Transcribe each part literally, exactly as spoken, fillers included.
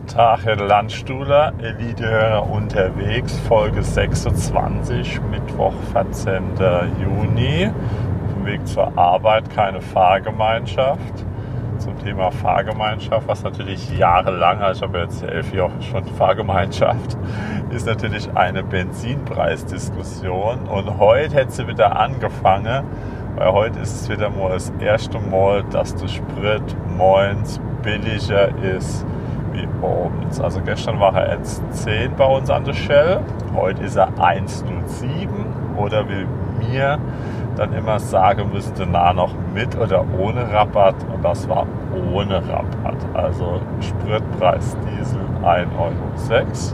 Tag, Herr Landstuhler, Elitehörer unterwegs, Folge sechsundzwanzig, Mittwoch, vierzehnten Juni. Auf dem Weg zur Arbeit, keine Fahrgemeinschaft. Zum Thema Fahrgemeinschaft, was natürlich jahrelang, also ich habe jetzt elf Jahre schon Fahrgemeinschaft, ist natürlich eine Benzinpreisdiskussion. Und heute hätte sie wieder angefangen, weil heute ist es wieder mal das erste Mal, dass der Sprit moins billiger ist wie abends. Also gestern war er eins Komma zehn bei uns an der Shell, heute ist er eins Komma null sieben oder wie wir dann immer sagen müssen, danach noch mit oder ohne Rabatt, und das war ohne Rabatt. Also Spritpreis Diesel ein Euro sechs.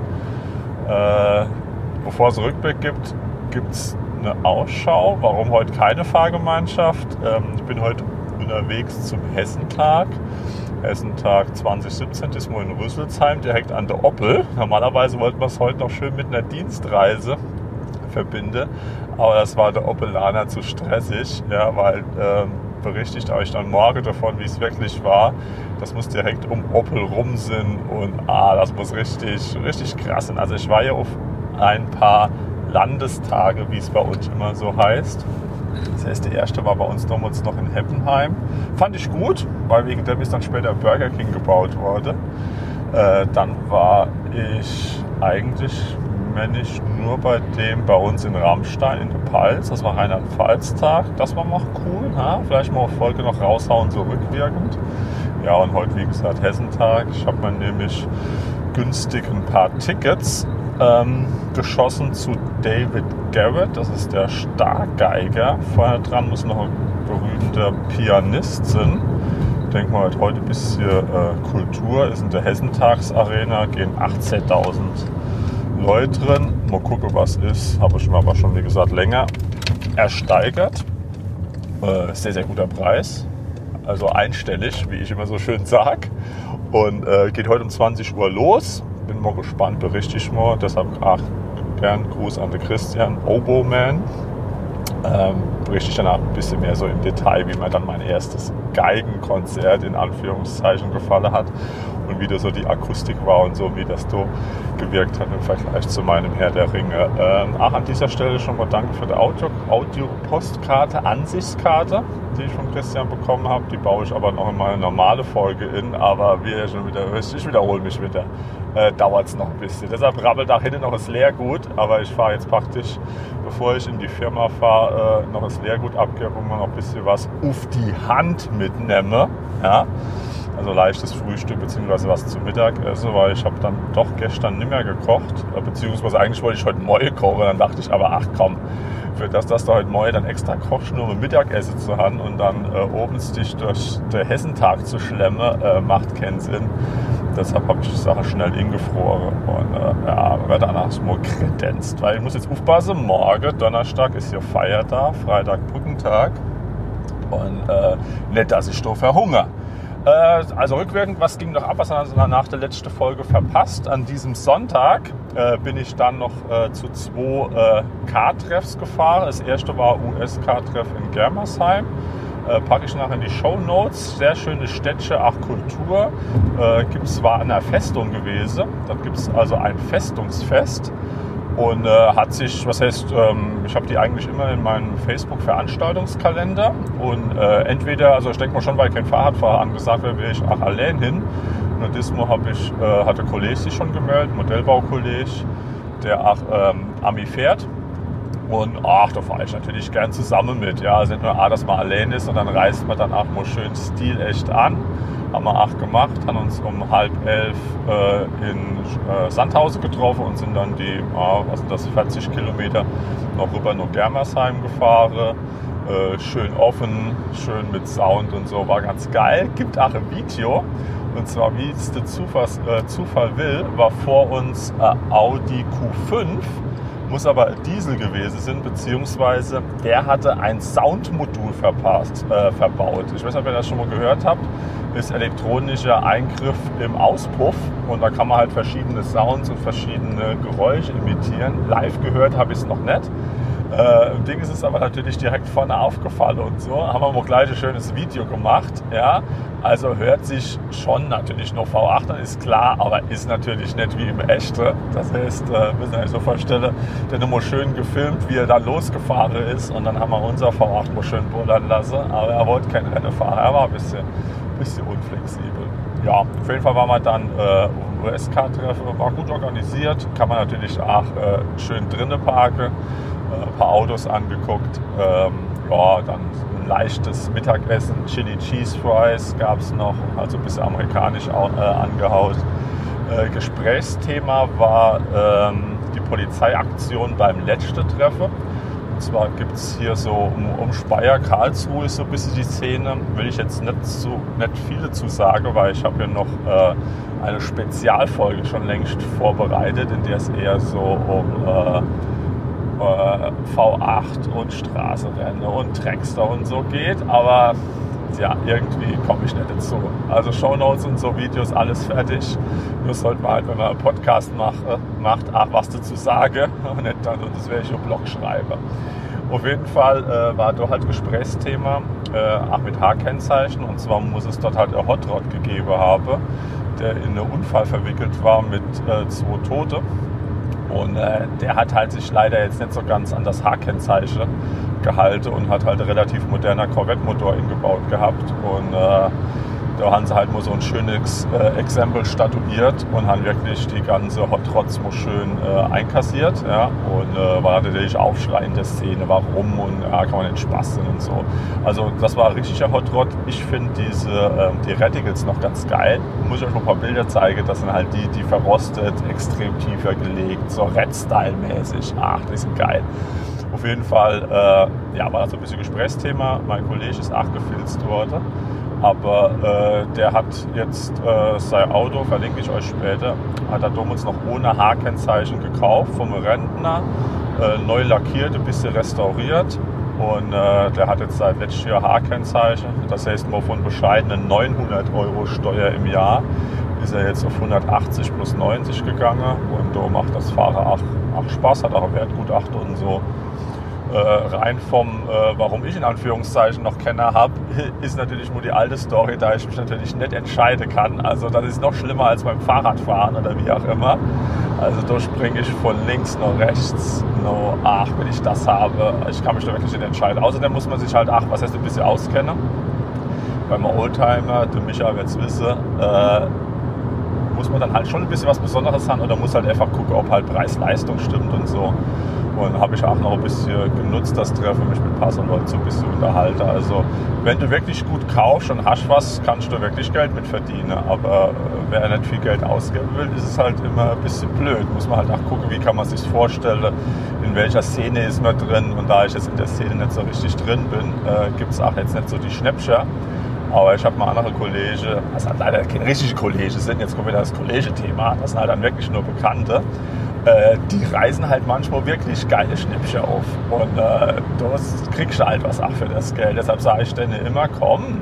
Äh, bevor es Rückblick gibt, gibt es eine Ausschau, warum heute keine Fahrgemeinschaft. Ähm, ich bin heute unterwegs zum Hessentag. Hessentag zwanzig siebzehn ist mal in Rüsselsheim, direkt an der Oppel. Normalerweise wollten wir es heute noch schön mit einer Dienstreise verbinden, aber das war der Oppelaner zu stressig, ja, weil ähm, berichtigt euch dann morgen davon, wie es wirklich war. Das muss direkt um Oppel rum sein und ah, das muss richtig, richtig krass sein. Also ich war ja auf ein paar Landestage, wie es bei uns immer so heißt. Das heißt, der erste war bei uns damals noch in Heppenheim. Fand ich gut, weil wegen dem ist dann später Burger King gebaut worden. Äh, dann war ich eigentlich, wenn ich nur bei dem bei uns in Rammstein in der Pfalz, das war Rheinland-Pfalz-Tag, das war noch cool, ha? Vielleicht mal auf Folge noch raushauen, so rückwirkend. Ja, und heute, wie gesagt, Hessentag. Ich habe mir nämlich günstig ein paar Tickets ähm, geschossen zu David Garrett, das ist der Stargeiger. Vorne dran muss noch ein berühmter Pianist sein. Ich denke mal, heute ein bisschen äh, Kultur ist in der Hessentagsarena, gehen achtzehntausend Leute drin. Mal gucken, was ist. Habe ich aber schon, wie gesagt, länger ersteigert. Äh, sehr, sehr guter Preis. Also einstellig, wie ich immer so schön sage. Und äh, geht heute um zwanzig Uhr los. Bin mal gespannt, berichte ich mal. Deshalb ach, gern Gruß an den Christian Oboman. Ähm, berichte ich danach ein bisschen mehr so im Detail, wie mir dann mein erstes Geigenkonzert in Anführungszeichen gefallen hat und wie das so die Akustik war und so, wie das so gewirkt hat im Vergleich zu meinem Herr der Ringe. Ähm, ach, an dieser Stelle schon mal danke für die Audio, Audio-Postkarte, Ansichtskarte, die ich von Christian bekommen habe. Die baue ich aber noch in meine normale Folge in, aber wie ihr schon wieder wisst, ich wiederhole mich wieder, äh, dauert es noch ein bisschen. Deshalb rabbelt da hinten noch das Leergut, aber ich fahre jetzt praktisch, bevor ich in die Firma fahre, äh, noch das Leergut abgebe und mal noch ein bisschen was auf die Hand mitnehme. Ja? Also leichtes Frühstück bzw. was zum Mittagessen, weil ich habe dann doch gestern nicht mehr gekocht, beziehungsweise eigentlich wollte ich heute Morgen kochen, dann dachte ich aber, ach komm, für das, dass du heute Morgen dann extra kochst, nur um Mittagessen zu haben und dann äh, obens dich durch den Hessentag zu schlemmen, äh, macht keinen Sinn. Deshalb habe ich die Sache schnell ingefroren und äh, ja, werde danach mal kredenzt, weil ich muss jetzt aufpassen, morgen, Donnerstag ist hier Feiertag, Freitag Brückentag und äh, nicht, dass ich da verhungere. Also rückwirkend, was ging noch ab, was haben wir nach der letzten Folge verpasst? An diesem Sonntag äh, bin ich dann noch äh, zu zwei äh, Car-Treffs gefahren. Das erste war U S-Car-Treff in Germersheim. Äh, packe ich nachher in die Shownotes. Sehr schöne Städte, auch Kultur. Äh, gibt's, war an der Festung gewesen. Da gibt es also ein Festungsfest. Und äh, hat sich, was heißt, ähm, ich habe die eigentlich immer in meinem Facebook-Veranstaltungskalender und äh, entweder, also ich denke mal schon, weil kein Fahrradfahrer angesagt wird, will ich auch allein hin. Und diesmal habe ich, äh, hatte ein Kollege sich schon gemeldet, Modellbaukollege, der auch ähm, Ami fährt. Und ach, da fahre ich natürlich gern zusammen mit. Ja, also nicht nur, ah, dass man allein ist und dann reist man dann auch mal schön stilecht an. Haben wir acht gemacht, haben uns um halb elf äh, in äh, Sandhausen getroffen und sind dann die, ah, was sind das, vierzig Kilometer noch rüber nach Germersheim gefahren. Äh, schön offen, schön mit Sound und so, war ganz geil. Gibt auch ein Video. Und zwar, wie es der Zufall, äh, Zufall will, war vor uns äh, Audi Q fünf. Muss aber Diesel gewesen sein, beziehungsweise der hatte ein Soundmodul verpasst, äh, verbaut. Ich weiß nicht, ob ihr das schon mal gehört habt. Ist elektronischer Eingriff im Auspuff und da kann man halt verschiedene Sounds und verschiedene Geräusche imitieren. Live gehört habe ich es noch nicht. Äh, Im Ding ist es aber natürlich direkt vorne aufgefallen und so. Haben wir mal gleich ein schönes Video gemacht. Ja? Also hört sich schon natürlich noch V acht an, ist klar, aber ist natürlich nicht wie im Echten. Das heißt, äh, müssen wir so vorstellen, der nur mal schön gefilmt, wie er da losgefahren ist. Und dann haben wir unser V acht mal schön bullern lassen. Aber er wollte kein Rennen fahren, er war ein bisschen, bisschen unflexibel. Ja, auf jeden Fall waren wir dann äh, U S K-Treffen, war gut organisiert, kann man natürlich auch äh, schön drinnen parken, äh, ein paar Autos angeguckt, ähm, ja, dann ein leichtes Mittagessen, Chili Cheese Fries gab es noch, also ein bisschen amerikanisch auch, äh, angehaut. Äh, Gesprächsthema war ähm, die Polizeiaktion beim letzten Treffen. Und zwar gibt es hier so um, um Speyer, Karlsruhe ist so ein bisschen die Szene. Will ich jetzt nicht, zu, nicht viele zu sagen, weil ich habe hier noch äh, eine Spezialfolge schon längst vorbereitet, in der es eher so um äh, äh, V acht und Straßenrennen und Dragster und so geht. Aber ja, irgendwie komme ich nicht dazu. Also Shownotes und so Videos, alles fertig. Nur sollte man halt, wenn man einen Podcast macht, macht auch was dazu sagen und nicht dann das welche Blog schreibe. Auf jeden Fall äh, war dort halt Gesprächsthema, äh, auch mit H-Kennzeichen. Und zwar muss es dort halt ein Hot Rod gegeben haben, der in einen Unfall verwickelt war mit äh, zwei Toten. Und äh, der hat halt sich leider jetzt nicht so ganz an das H-Kennzeichen gehalten und hat halt ein relativ moderner Corvette-Motor eingebaut gehabt. Und äh, da haben sie halt mal so ein schönes äh, Exempel statuiert und haben wirklich die ganze Hot Rods mal schön äh, einkassiert. Ja? Und äh, war natürlich Aufschrei in der Szene, warum und ja, kann man nicht spaßen und so. Also das war ein richtiger Hot Rod. Ich finde diese äh, die Reticles noch ganz geil. Muss ich euch noch ein paar Bilder zeigen. Das sind halt die, die verrostet, extrem tiefer gelegt, so Red-Style-mäßig. Ach, die sind geil. Auf jeden Fall äh, ja, war das so ein bisschen Gesprächsthema. Mein Kollege ist auch gefilzt worden. Aber äh, der hat jetzt äh, sein Auto, verlinke ich euch später, hat er damals noch ohne H-Kennzeichen gekauft vom Rentner, äh, neu lackiert, ein bisschen restauriert. Und äh, der hat jetzt seit letztes Jahr H-Kennzeichen. Das heißt, mal von bescheidenen neunhundert Euro Steuer im Jahr ist er jetzt auf hundertachtzig plus neunzig gegangen. Und da macht das Fahren auch, auch Spaß, hat auch Wertgutachten und so. Äh, rein vom, äh, warum ich in Anführungszeichen noch Kenner habe, ist natürlich nur die alte Story, da ich mich natürlich nicht entscheiden kann. Also das ist noch schlimmer als beim Fahrradfahren oder wie auch immer. Also da springe ich von links nach rechts, no, ach, wenn ich das habe, ich kann mich da wirklich nicht entscheiden. Außerdem muss man sich halt, ach, was heißt ein bisschen auskennen. Beim Oldtimer, der Micha wird es wissen, äh, muss man dann halt schon ein bisschen was Besonderes haben oder muss halt einfach gucken, ob halt Preis-Leistung stimmt und so. Und habe ich auch noch ein bisschen genutzt, das Treffen, mich mit ein paar so Leuten so ein bisschen unterhalten. Also wenn du wirklich gut kaufst und hast was, kannst du wirklich Geld mit verdienen. Aber wer nicht viel Geld ausgeben will, ist es halt immer ein bisschen blöd. Muss man halt auch gucken, wie kann man sich vorstellen, in welcher Szene ist man drin. Und da ich jetzt in der Szene nicht so richtig drin bin, äh, gibt es auch jetzt nicht so die Schnäppchen. Aber ich habe mal andere Kollegen, das hat leider keine richtigen Kollegen sind, jetzt kommt wieder das Kollege-Thema, das sind halt dann wirklich nur Bekannte. Die reisen halt manchmal wirklich geile Schnäppchen auf und äh, du kriegst halt was ab für das Geld. Deshalb sage ich denen immer, komm,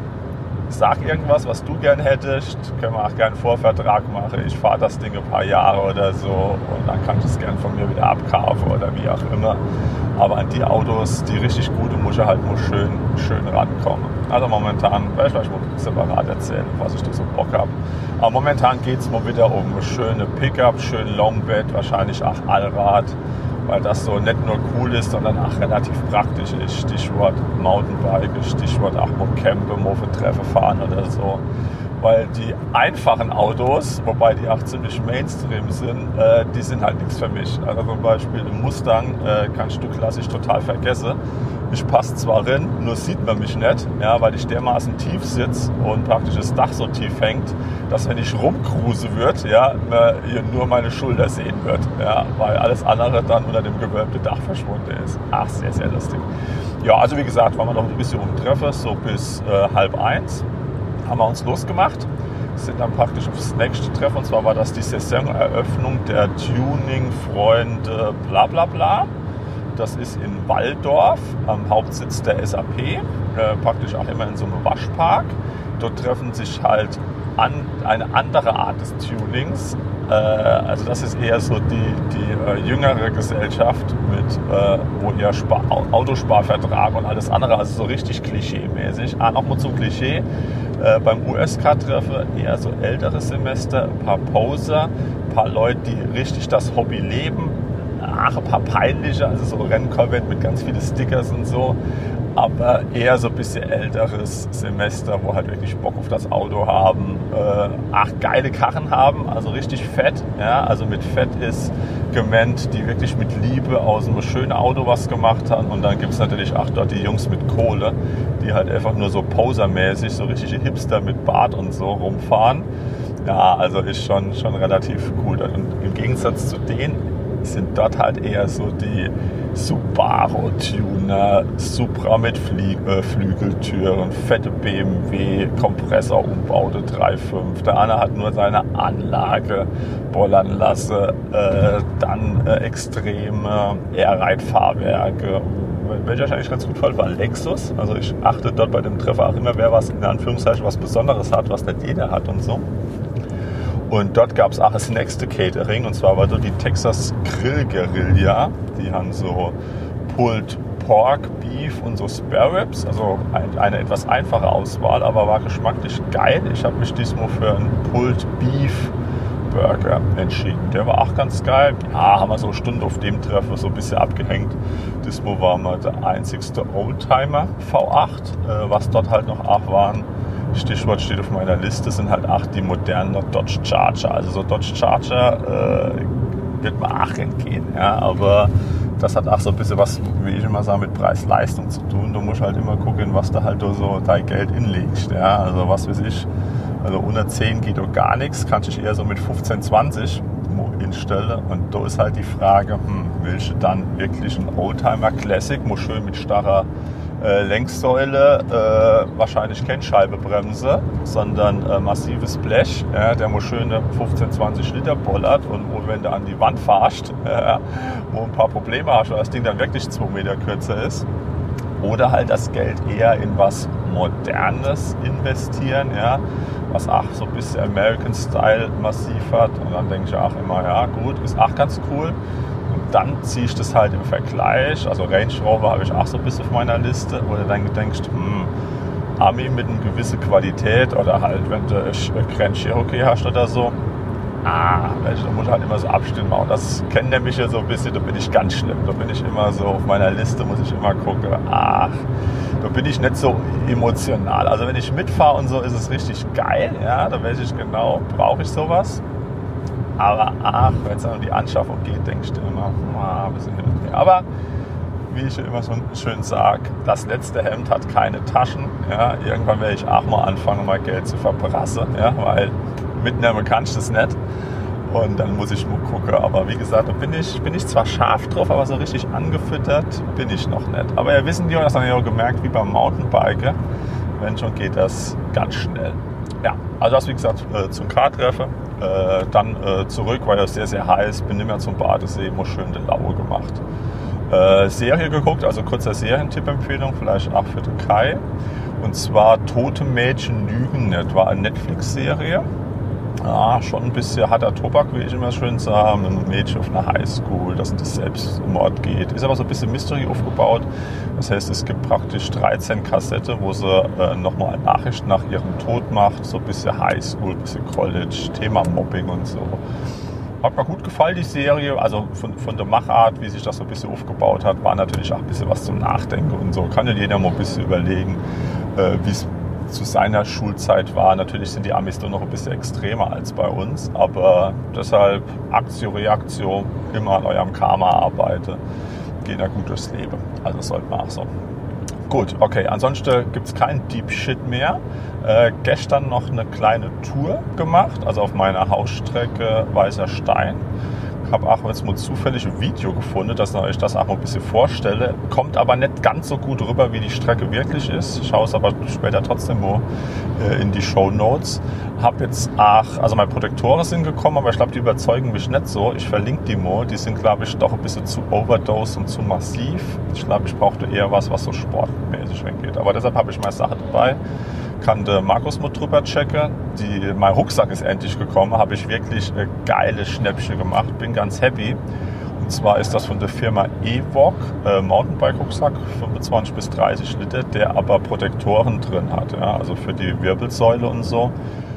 sag irgendwas, was du gern hättest, können wir auch gerne einen Vorvertrag machen. Ich fahre das Ding ein paar Jahre oder so und dann kannst du es gerne von mir wieder abkaufen oder wie auch immer. Aber an die Autos, die richtig gute, muss ich halt nur schön, schön rankommen. Also momentan, werde ich vielleicht mal separat erzählen, was ich da so Bock habe. Aber momentan geht es mal wieder um eine schöne Pickup, schön Longbed, wahrscheinlich auch Allrad, weil das so nicht nur cool ist, sondern auch relativ praktisch ist. Stichwort Mountainbike, Stichwort auch mal campen, mal für Treffen fahren oder so. Weil die einfachen Autos, wobei die auch ziemlich Mainstream sind, äh, die sind halt nichts für mich. Also zum Beispiel im Mustang äh, kannst du klassisch total vergessen. Ich passe zwar rein, nur sieht man mich nicht, ja, weil ich dermaßen tief sitze und praktisch das Dach so tief hängt, dass wenn ich rumcruise wird, ja, ihr nur meine Schulter sehen wird, ja, weil alles andere dann unter dem gewölbten Dach verschwunden ist. Ach, sehr, sehr lustig. Ja, also wie gesagt, waren wir noch ein bisschen umtreffen, so bis äh, halb eins haben wir uns losgemacht, sind dann praktisch aufs nächste Treffen, und zwar war das die Saisoneröffnung der Tuning-Freunde bla bla bla. Das ist in Walldorf, am Hauptsitz der S A P, äh, praktisch auch immer in so einem Waschpark. Dort treffen sich halt an, eine andere Art des Tunings. Äh, also das ist eher so die, die äh, jüngere Gesellschaft mit äh, wo eher Spar Autosparvertrag und alles andere, also so richtig klischee-mäßig. Ah, nochmal zum Klischee. Äh, beim U S-Car-Treffen eher so ältere Semester, ein paar Poser, ein paar Leute, die richtig das Hobby leben. Ach, ein paar peinliche, also so Rennkorvette mit ganz vielen Stickers und so. Aber eher so ein bisschen älteres Semester, wo halt wirklich Bock auf das Auto haben, äh, ach, geile Karren haben, also richtig fett. Ja? Also mit Fett ist gemeint, die wirklich mit Liebe aus einem schönen Auto was gemacht haben. Und dann gibt es natürlich auch dort die Jungs mit Kohle, die halt einfach nur so posermäßig, so richtige Hipster mit Bart und so rumfahren. Ja, also ist schon, schon relativ cool. Und im Gegensatz zu denen sind dort halt eher so die Subaru-Tuner, Supra mit Flie äh, Flügeltüren, fette B M W, Kompressor-Umbaute drei Komma fünf. Der eine hat nur seine Anlage bollern lassen, äh, dann äh, extreme Airride-Fahrwerke. Welcher ich eigentlich ganz gut fand, war Lexus. Also ich achte dort bei dem Treffer auch immer, wer was in Anführungszeichen was Besonderes hat, was nicht jeder hat und so. Und dort gab es auch das nächste Catering, und zwar war dort die Texas Grill Guerilla. Die haben so Pulled Pork, Beef und so Spare Ribs, also ein, eine etwas einfache Auswahl, aber war geschmacklich geil. Ich habe mich diesmal für einen Pulled Beef Burger entschieden. Der war auch ganz geil. Ja, haben wir so eine Stunde auf dem Treffen so ein bisschen abgehängt. Diesmal waren wir der einzigste Oldtimer V acht, äh, was dort halt noch auch waren. Stichwort steht auf meiner Liste, sind halt auch die modernen Dodge Charger. Also so Dodge Charger äh, wird mir auch entgehen. Ja, aber das hat auch so ein bisschen was, wie ich immer sage, mit Preis-Leistung zu tun. Du musst halt immer gucken, was du halt so dein Geld inlegst. Ja, also was weiß ich, also unter zehn geht doch gar nichts, kannst du eher so mit fünfzehn, zwanzig hinstellen. Und da ist halt die Frage, hm, willst du dann wirklich ein Oldtimer Classic, muss schön mit starrer Äh, Lenksäule, äh, wahrscheinlich keine Scheibebremse, sondern äh, massives Blech, äh, der muss schöne fünfzehn, zwanzig Liter bollert und wo, wenn du an die Wand fahrst, äh, wo ein paar Probleme hast, weil das Ding dann wirklich zwei Meter kürzer ist. Oder halt das Geld eher in was Modernes investieren, ja, was auch so ein bisschen American Style massiv hat. Und dann denke ich auch immer, ja gut, ist auch ganz cool. Und dann ziehe ich das halt im Vergleich, also Range Rover habe ich auch so ein bisschen auf meiner Liste, wo du dann denkst, hm, Ami mit einer gewissen Qualität oder halt, wenn du Grand Cherokee hast oder so, ah, da muss ich halt immer so abstimmen. Und das kennt der mich ja so ein bisschen, da bin ich ganz schlimm. Da bin ich immer so, auf meiner Liste muss ich immer gucken, ach, da bin ich nicht so emotional. Also wenn ich mitfahre und so, ist es richtig geil, ja, da weiß ich genau, brauche ich sowas. Aber ach, wenn es dann um die Anschaffung geht, denkst du immer, ah, ein bisschen hin und her. Aber wie ich immer so schön sage, das letzte Hemd hat keine Taschen. Ja, irgendwann werde ich auch mal anfangen, mal Geld zu verprassen, ja, weil mitnehmen kann ich das nicht. Und dann muss ich mal gucken. Aber wie gesagt, da bin ich, bin ich zwar scharf drauf, aber so richtig angefüttert bin ich noch nicht. Aber ja, wissen die, das haben wir auch gemerkt, wie beim Mountainbiken, wenn schon, geht das ganz schnell. Ja, also das wie gesagt äh, zum Kartreffen. Äh, dann äh, zurück, weil das sehr, sehr heiß. Bin nicht mehr zum Badesee, immer schön den Laue gemacht. Äh, Serie geguckt, also kurzer Serientipp-Empfehlung, vielleicht auch für den Kai. Und zwar Tote Mädchen lügen nicht, war eine Netflix-Serie. Ah, schon ein bisschen harter Tobak, wie ich immer schön sage. Ein Mädchen auf einer Highschool, das in das Selbstmord geht. Ist aber so ein bisschen Mystery aufgebaut. Das heißt, es gibt praktisch dreizehn Kassetten, wo sie äh, nochmal eine Nachricht nach ihrem Tod macht. So ein bisschen Highschool, ein bisschen College, Thema Mobbing und so. Hat mir gut gefallen, die Serie. Also von, von der Machart, wie sich das so ein bisschen aufgebaut hat, war natürlich auch ein bisschen was zum Nachdenken und so. Kann ja jeder mal ein bisschen überlegen, äh, wie es zu seiner Schulzeit war. Natürlich sind die Amis doch noch ein bisschen extremer als bei uns, aber deshalb Aktio, Reaktion, immer an eurem Karma arbeiten, gehen da gut durchs Leben. Also das sollte man auch so. Gut, okay, ansonsten gibt es kein Deep Shit mehr. Äh, gestern noch eine kleine Tour gemacht, also auf meiner Hausstrecke Weißer Stein. Ich habe auch jetzt mal zufällig ein Video gefunden, dass ich das auch mal ein bisschen vorstelle. Kommt aber nicht ganz so gut rüber, wie die Strecke wirklich ist. Ich schaue es aber später trotzdem mal äh, in die Shownotes. Habe jetzt auch, also meine Protektoren sind gekommen, aber ich glaube, die überzeugen mich nicht so. Ich verlinke die mal. Die sind, glaube ich, doch ein bisschen zu overdose und zu massiv. Ich glaube, ich brauchte eher was, was so sportmäßig weggeht. Aber deshalb habe ich meine Sache dabei. kann der Markus mal drüber checken. Die, mein Rucksack ist endlich gekommen, habe ich wirklich ein geiles Schnäppchen gemacht, bin ganz happy. Und zwar ist das von der Firma Evoc, äh, Mountainbike-Rucksack, fünfundzwanzig bis dreißig Liter, der aber Protektoren drin hat, ja, also für die Wirbelsäule und so.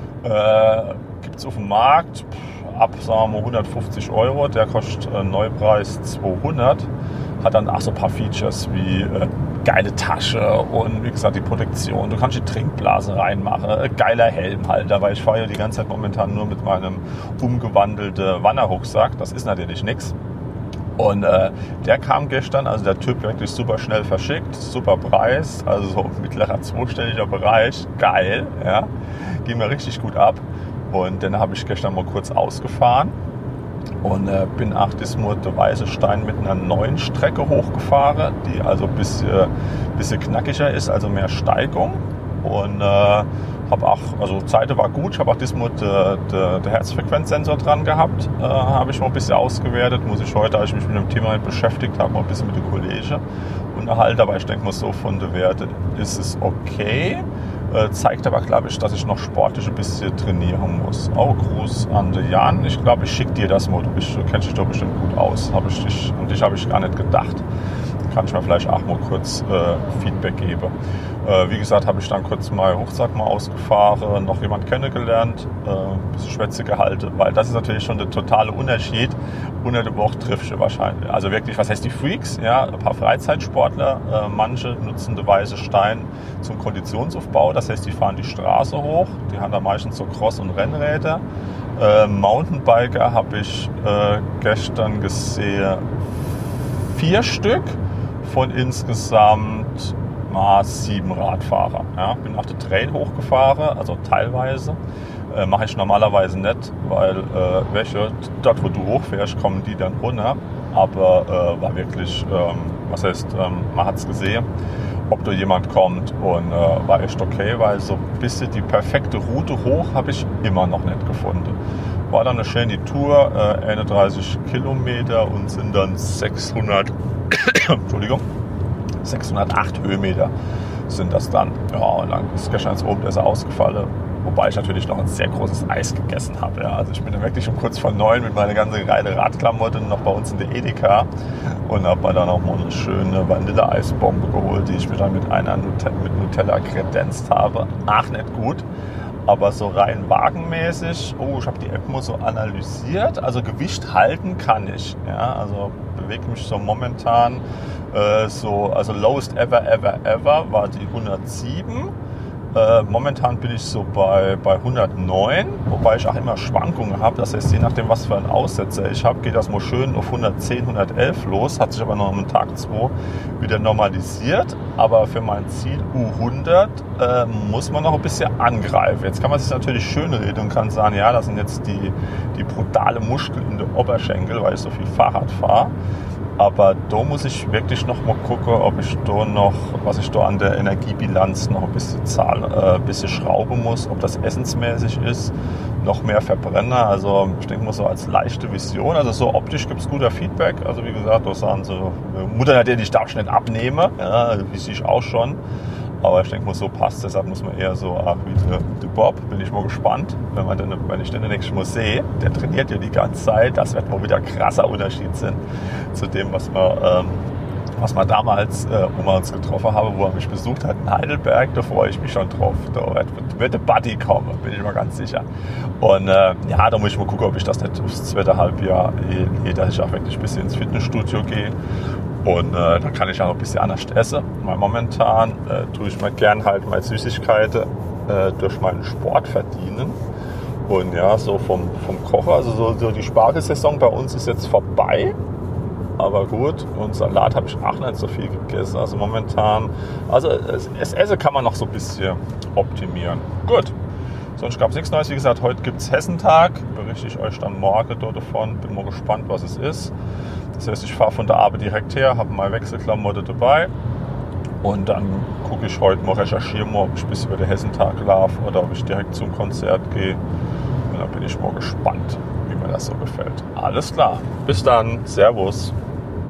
Äh, Gibt es auf dem Markt ab, sagen wir, hundertfünfzig Euro, der kostet äh, Neupreis zweihundert. Hat dann auch so ein paar Features wie äh, geile Tasche und wie gesagt die Protektion. Du kannst die Trinkblase reinmachen, äh, geiler Helmhalter, weil ich fahre ja die ganze Zeit momentan nur mit meinem umgewandelten Wanderrucksack. Das ist natürlich nichts. Und äh, der kam gestern, also der Typ wirklich super schnell verschickt, super Preis, also so mittlerer zweistelliger Bereich, geil, ja, ging mir richtig gut ab. Und dann habe ich gestern mal kurz ausgefahren und äh, bin auch das der Weiße Stein mit einer neuen Strecke hochgefahren, die also ein bisschen, bisschen knackiger ist, also mehr Steigung. Und äh, habe auch, also Zeit war gut, ich habe auch diesmal der de, de Herzfrequenzsensor dran gehabt, äh, habe ich mal ein bisschen ausgewertet, muss ich heute, als ich mich mit dem Thema beschäftigt habe, mal ein bisschen mit den Kollegen unterhalten, aber ich denke mal so von der Werte ist es okay. Äh, zeigt aber, glaube ich, dass ich noch sportlich ein bisschen trainieren muss. Auch Gruß an den Jan. Ich glaube, ich schicke dir das mal. Du, bist, du kennst dich doch bestimmt gut aus. Hab ich dich, an dich habe ich gar nicht gedacht. Kann ich mir vielleicht auch mal kurz äh, Feedback geben. Äh, wie gesagt, habe ich dann kurz meinen Rucksack mal ausgefahren, noch jemand kennengelernt, äh, ein bisschen Schwätze gehalten, weil das ist natürlich schon der totale Unterschied. Unter der Woche triffst du wahrscheinlich. Also wirklich, was heißt die Freaks? Ja, ein paar Freizeitsportler, äh, manche nutzen den Weißen Stein zum Konditionsaufbau. Das heißt, die fahren die Straße hoch, die haben da meistens so Cross- und Rennräder. Äh, Mountainbiker habe ich äh, gestern gesehen, vier Stück von insgesamt mal sieben Radfahrer. Ja, bin auf der Trail hochgefahren, also teilweise. Äh, mache ich normalerweise nicht, weil äh, welche, dort wo du hochfährst, kommen die dann runter. Aber äh, war wirklich, ähm, was heißt, ähm, man hat es gesehen, ob da jemand kommt und äh, war echt okay, weil so ein bisschen die perfekte Route hoch habe ich immer noch nicht gefunden. War dann eine schöne Tour, äh, einunddreißig Kilometer und sind dann sechshundert, Entschuldigung, sechshundertacht Höhenmeter sind das dann. Ja, und dann ist gestern ins Obenessen ausgefallen, wobei ich natürlich noch ein sehr großes Eis gegessen habe. Ja. Also ich bin dann wirklich um kurz vor neun mit meiner ganzen Reihe Radklamotten noch bei uns in der Edeka und habe mir dann auch mal eine schöne Vanilleeisbombe geholt, die ich mir dann mit einer Nut- mit Nutella kredenzt habe. Ach, nicht gut. Aber so rein wagenmäßig, oh, ich habe die App mal so analysiert, also Gewicht halten kann ich, ja, also bewege mich so momentan äh, so, also lowest ever, ever, ever war die hundertsieben, äh, momentan bin ich so bei, bei hundertneun, wobei ich auch immer Schwankungen habe, das heißt, je nachdem, was für einen Aussetzer ich habe, geht das mal schön auf hundertzehn, hundertelf los, hat sich aber noch am Tag zwei wieder normalisiert, aber für mein Ziel U hundert äh, muss man noch ein bisschen angreifen. Jetzt kann man sich natürlich schön reden und kann sagen, ja, das sind jetzt die, die brutale Muskeln in den Oberschenkel, weil ich so viel Fahrrad fahre. Aber da muss ich wirklich noch mal gucken, ob ich da noch, was ich da an der Energiebilanz noch ein bisschen zahle, äh, ein bisschen schrauben muss, ob das essensmäßig ist, noch mehr Verbrenner. Also ich denke mal so als leichte Vision. Also so optisch gibt es guter Feedback. Also wie gesagt, da sagen so, Mutter hat ja die darf ich nicht abnehmen, ja, wie sehe ich auch schon. Aber ich denke mal, so passt. Deshalb muss man eher so, ach, wie der, der Bob, bin ich mal gespannt, wenn, man den, wenn ich den nächsten Mal sehe. Der trainiert ja die ganze Zeit. Das wird mal wieder ein krasser Unterschied sein zu dem, was wir, ähm, was wir damals, äh, wo wir uns getroffen haben, wo er mich besucht hat in Heidelberg. Da freue ich mich schon drauf. Da wird, wird der Buddy kommen, bin ich mal ganz sicher. Und äh, ja, da muss ich mal gucken, ob ich das nicht aufs zweite Halbjahr, eh, dass ich auch wirklich ein bisschen ins Fitnessstudio gehe. Und äh, dann kann ich auch ein bisschen anders essen. Weil momentan äh, tue ich mir gern halt meine Süßigkeiten äh, durch meinen Sport verdienen. Und ja, so vom, vom Kochen, also so, so die Spargelsaison bei uns ist jetzt vorbei. Aber gut, und Salat habe ich auch nicht so viel gegessen. Also momentan, also das Essen kann man noch so ein bisschen optimieren. Gut, sonst gab es nichts Neues. Wie gesagt, heute gibt es Hessentag. Berichte ich euch dann morgen dort davon. Bin mal gespannt, was es ist. Das heißt, ich fahre von der Arbeit direkt her, habe meine Wechselklamotte dabei und dann gucke ich heute mal, recherchiere mal, ob ich bis über den Hessentag laufe oder ob ich direkt zum Konzert gehe. Und dann bin ich mal gespannt, wie mir das so gefällt. Alles klar, bis dann, Servus.